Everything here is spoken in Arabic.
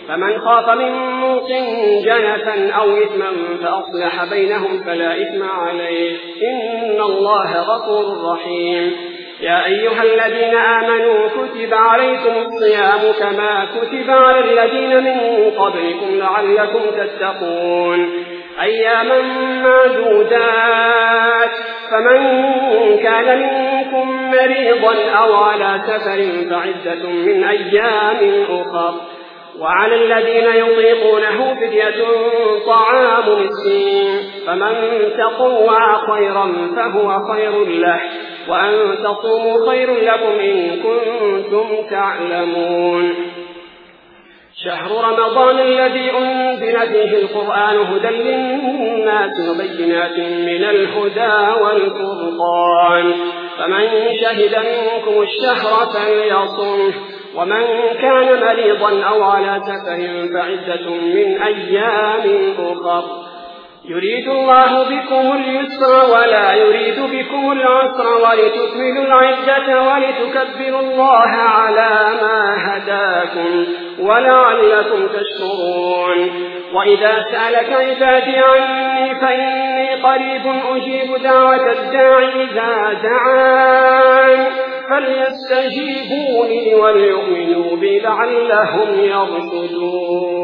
فمن خاف من موص جنفا أو إثما فأصلح بينهم فلا إثم عليه إن الله غفور رحيم. يا أيها الذين آمنوا كتب عليكم الصيام كما كتب على الذين من قبلكم لعلكم تتقون أياما معدودات فمن كان منكم مريضا أو على سفر فعدة من أيام أخر وعلى الذين يطيقونه فدية طعام مسكين فمن تطوع خيرا فهو خير له وأن تصوموا خير لكم إن كنتم تعلمون. شهر رمضان الذي أنزل فيه القرآن هدى للناس وبينات من الهدى والفرقان فمن شهد منكم الشهر فليصمه ومن كان مريضا أو على سفر فعدة من أيام أخر يريد الله بكم اليسر ولا يريد بكم العسر ولتكملوا العدة ولتكبروا الله على ما هداكم ولعلكم تشكرون. وإذا سألك عبادي عني فإني قريب أجيب دعوة الداعي إذا دعان فليستجيبوا لي وليؤمنوا بي لعلهم يرشدون.